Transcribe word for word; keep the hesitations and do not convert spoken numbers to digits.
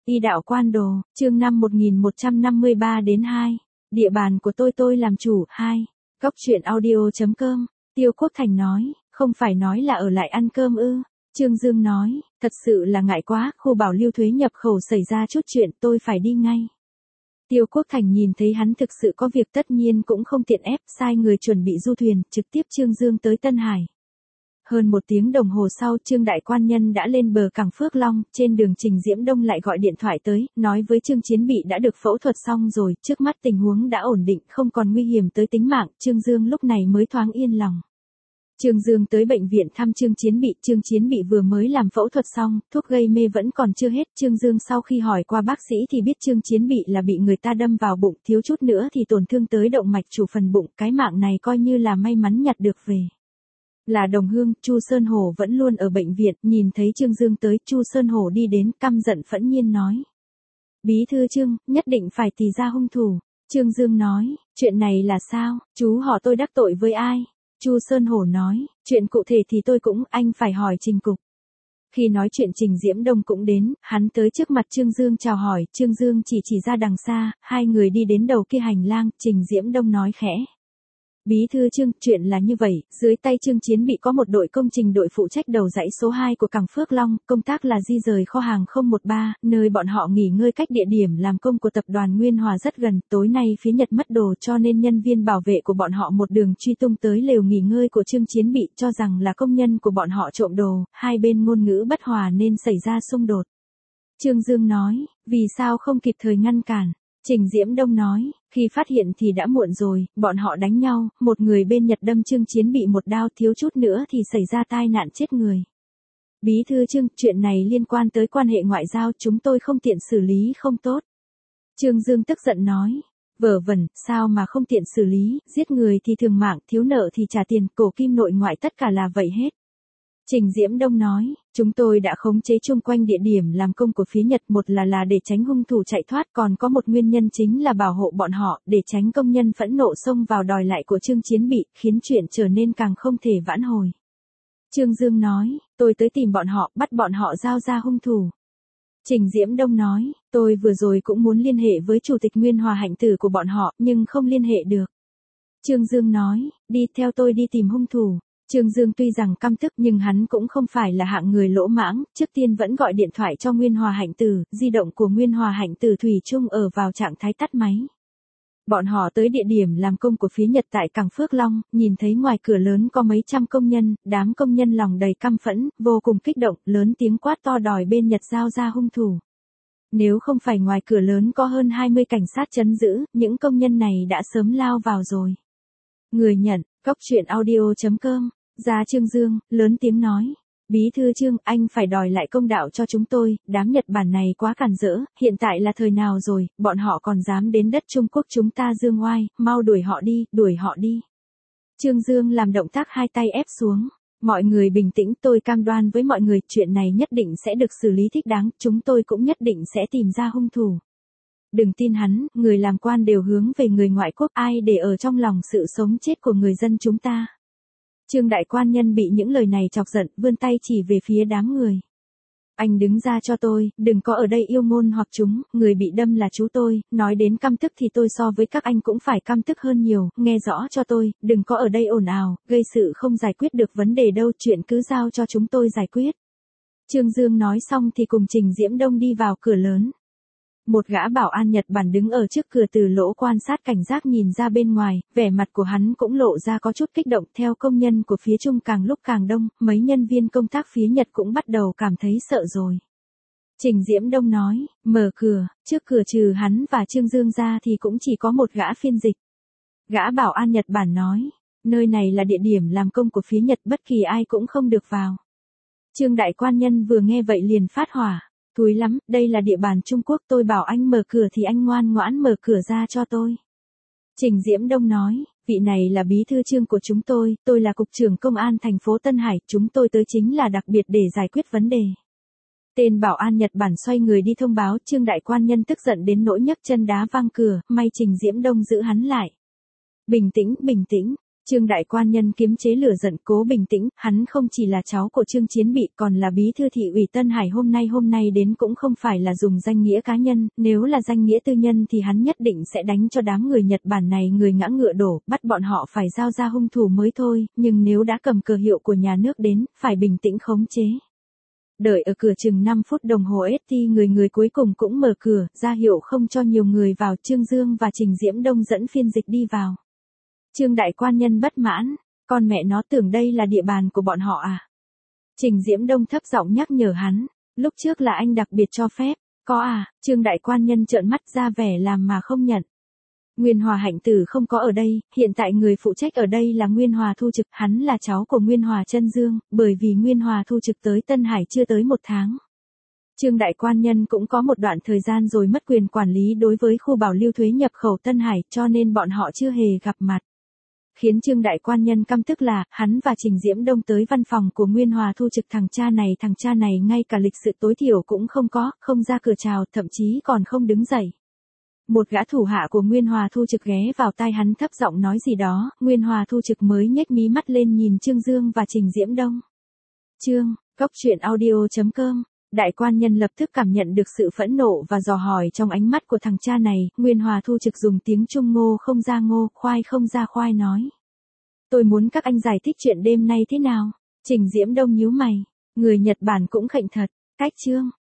Y đạo quan đồ, chương năm một nghìn một trăm năm mươi ba đến hai. Địa bàn của tôi tôi làm chủ, hai. Góc truyện audio chấm com. Tiêu Quốc Thành nói, không phải nói là ở lại ăn cơm ư. Trương Dương nói, thật sự là ngại quá, khu bảo lưu thuế nhập khẩu xảy ra chút chuyện tôi phải đi ngay. Tiêu Quốc Thành nhìn thấy hắn thực sự có việc tất nhiên cũng không tiện ép, sai người chuẩn bị du thuyền, trực tiếp Trương Dương tới Tân Hải. Hơn một tiếng đồng hồ sau Trương Đại Quan Nhân đã lên bờ cảng Phước Long, trên đường Trình Diễm Đông lại gọi điện thoại tới, nói với Trương Chiến Bị đã được phẫu thuật xong rồi, trước mắt tình huống đã ổn định, không còn nguy hiểm tới tính mạng, Trương Dương lúc này mới thoáng yên lòng. Trương Dương tới bệnh viện thăm Trương Chiến Bị, Trương Chiến Bị vừa mới làm phẫu thuật xong, thuốc gây mê vẫn còn chưa hết, Trương Dương sau khi hỏi qua bác sĩ thì biết Trương Chiến Bị là bị người ta đâm vào bụng, thiếu chút nữa thì tổn thương tới động mạch chủ phần bụng, cái mạng này coi như là may mắn nhặt được về. Là đồng hương, Chu Sơn Hổ vẫn luôn ở bệnh viện, nhìn thấy Trương Dương tới, Chu Sơn Hổ đi đến, căm giận phẫn nhiên nói. Bí thư Trương, nhất định phải tìm ra hung thủ. Trương Dương nói, chuyện này là sao, chú họ tôi đắc tội với ai? Chu Sơn Hổ nói, chuyện cụ thể thì tôi cũng, anh phải hỏi Trình Cục. Khi nói chuyện Trình Diễm Đông cũng đến, hắn tới trước mặt Trương Dương chào hỏi, Trương Dương chỉ chỉ ra đằng xa, hai người đi đến đầu kia hành lang, Trình Diễm Đông nói khẽ. Bí thư Trương, chuyện là như vậy, dưới tay Trương Chiến Bị có một đội công trình đội phụ trách đầu dãy số hai của cảng Phước Long, công tác là di rời kho hàng không một ba, nơi bọn họ nghỉ ngơi cách địa điểm làm công của tập đoàn Nguyên Hòa rất gần, tối nay phía Nhật mất đồ cho nên nhân viên bảo vệ của bọn họ một đường truy tung tới lều nghỉ ngơi của Trương Chiến Bị cho rằng là công nhân của bọn họ trộm đồ, hai bên ngôn ngữ bất hòa nên xảy ra xung đột. Trương Dương nói, vì sao không kịp thời ngăn cản? Trình Diễm Đông nói, khi phát hiện thì đã muộn rồi, bọn họ đánh nhau, một người bên Nhật đâm Trương Chiến Bị một đao, thiếu chút nữa thì xảy ra tai nạn chết người. Bí thư Trương, chuyện này liên quan tới quan hệ ngoại giao, chúng tôi không tiện xử lý không tốt. Trương Dương tức giận nói, vớ vẩn, sao mà không tiện xử lý, giết người thì thường mạng, thiếu nợ thì trả tiền, cổ kim nội ngoại tất cả là vậy hết. Trình Diễm Đông nói, chúng tôi đã khống chế chung quanh địa điểm làm công của phía Nhật, một là là để tránh hung thủ chạy thoát, còn có một nguyên nhân chính là bảo hộ bọn họ, để tránh công nhân phẫn nộ xông vào đòi lại của Trương Chiến Bị, khiến chuyện trở nên càng không thể vãn hồi. Trương Dương nói, tôi tới tìm bọn họ, bắt bọn họ giao ra hung thủ. Trình Diễm Đông nói, tôi vừa rồi cũng muốn liên hệ với Chủ tịch Nguyên Hòa hạnh tử của bọn họ, nhưng không liên hệ được. Trương Dương nói, đi theo tôi đi tìm hung thủ. Trương Dương tuy rằng căm tức nhưng hắn cũng không phải là hạng người lỗ mãng, trước tiên vẫn gọi điện thoại cho Nguyên Hòa hạnh tử, di động của Nguyên Hòa hạnh tử thủy chung ở vào trạng thái tắt máy. Bọn họ tới địa điểm làm công của phía Nhật tại cảng Phước Long, nhìn thấy ngoài cửa lớn có mấy trăm công nhân, đám công nhân lòng đầy căm phẫn, vô cùng kích động, lớn tiếng quát to đòi bên Nhật giao ra hung thủ. Nếu không phải ngoài cửa lớn có hơn hai mươi cảnh sát trấn giữ, những công nhân này đã sớm lao vào rồi. Người nhận, góc truyện audio chấm com. Ra Trương Dương, lớn tiếng nói, bí thư Trương, anh phải đòi lại công đạo cho chúng tôi, đám Nhật Bản này quá cản rỡ, hiện tại là thời nào rồi, bọn họ còn dám đến đất Trung Quốc chúng ta dương oai, mau đuổi họ đi, đuổi họ đi. Trương Dương làm động tác hai tay ép xuống, mọi người bình tĩnh, tôi cam đoan với mọi người, chuyện này nhất định sẽ được xử lý thích đáng, chúng tôi cũng nhất định sẽ tìm ra hung thủ. Đừng tin hắn, người làm quan đều hướng về người ngoại quốc, ai để ở trong lòng sự sống chết của người dân chúng ta. Trương Đại Quan Nhân bị những lời này chọc giận, vươn tay chỉ về phía đám người. Anh đứng ra cho tôi, đừng có ở đây yêu ngôn hoặc chúng, người bị đâm là chú tôi, nói đến căm tức thì tôi so với các anh cũng phải căm tức hơn nhiều, nghe rõ cho tôi, đừng có ở đây ồn ào, gây sự không giải quyết được vấn đề đâu, chuyện cứ giao cho chúng tôi giải quyết. Trương Dương nói xong thì cùng Trình Diễm Đông đi vào cửa lớn. Một gã bảo an Nhật Bản đứng ở trước cửa từ lỗ quan sát cảnh giác nhìn ra bên ngoài, vẻ mặt của hắn cũng lộ ra có chút kích động, theo công nhân của phía Trung càng lúc càng đông, mấy nhân viên công tác phía Nhật cũng bắt đầu cảm thấy sợ rồi. Trình Diễm Đông nói, mở cửa, trước cửa trừ hắn và Trương Dương ra thì cũng chỉ có một gã phiên dịch. Gã bảo an Nhật Bản nói, nơi này là địa điểm làm công của phía Nhật, bất kỳ ai cũng không được vào. Trương Đại Quan Nhân vừa nghe vậy liền phát hỏa. Thúi lắm, đây là địa bàn Trung Quốc, tôi bảo anh mở cửa thì anh ngoan ngoãn mở cửa ra cho tôi. Trình Diễm Đông nói, vị này là bí thư Trương của chúng tôi, tôi là cục trưởng công an thành phố Tân Hải, chúng tôi tới chính là đặc biệt để giải quyết vấn đề. Tên bảo an Nhật Bản xoay người đi thông báo, Trương Đại Quan Nhân tức giận đến nỗi nhấc chân đá văng cửa, may Trình Diễm Đông giữ hắn lại. Bình tĩnh, bình tĩnh. Trương đại quan nhân kiềm chế lửa giận, cố bình tĩnh, hắn không chỉ là cháu của Trương Chiến Bị, còn là bí thư thị ủy Tân Hải, hôm nay hôm nay đến cũng không phải là dùng danh nghĩa cá nhân, nếu là danh nghĩa tư nhân thì hắn nhất định sẽ đánh cho đám người Nhật Bản này người ngã ngựa đổ, bắt bọn họ phải giao ra hung thủ mới thôi, nhưng nếu đã cầm cờ hiệu của nhà nước đến, phải bình tĩnh khống chế. Đợi ở cửa chừng năm phút đồng hồ ét tê người người cuối cùng cũng mở cửa, ra hiệu không cho nhiều người vào, Trương Dương và Trình Diễm Đông dẫn phiên dịch đi vào. Trương đại quan nhân bất mãn, con mẹ nó tưởng đây là địa bàn của bọn họ à? Trình Diễm Đông thấp giọng nhắc nhở hắn, lúc trước là anh đặc biệt cho phép, có à? Trương đại quan nhân trợn mắt ra vẻ làm mà không nhận. Nguyên Hòa Hạnh Tử không có ở đây, hiện tại người phụ trách ở đây là Nguyên Hòa Thu Trực, hắn là cháu của Nguyên Hòa Chân Dương, bởi vì Nguyên Hòa Thu Trực tới Tân Hải chưa tới một tháng. Trương đại quan nhân cũng có một đoạn thời gian rồi mất quyền quản lý đối với khu bảo lưu thuế nhập khẩu Tân Hải, cho nên bọn họ chưa hề gặp mặt. Khiến Trương đại quan nhân căm tức là, hắn và Trình Diễm Đông tới văn phòng của Nguyên Hòa Thu Trực, thằng cha này thằng cha này ngay cả lịch sự tối thiểu cũng không có, không ra cửa chào, thậm chí còn không đứng dậy. Một gã thủ hạ của Nguyên Hòa Thu Trực ghé vào tai hắn thấp giọng nói gì đó, Nguyên Hòa Thu Trực mới nhếch mí mắt lên nhìn Trương Dương và Trình Diễm Đông. Chương, Cốc truyện audio chấm com. Đại quan nhân lập tức cảm nhận được sự phẫn nộ và dò hỏi trong ánh mắt của thằng cha này, Nguyên Hòa Thu Trực dùng tiếng Trung ngô không ra ngô, khoai không ra khoai nói. Tôi muốn các anh giải thích chuyện đêm nay thế nào? Trình Diễm Đông nhíu mày, người Nhật Bản cũng khệnh thật, cách Trương.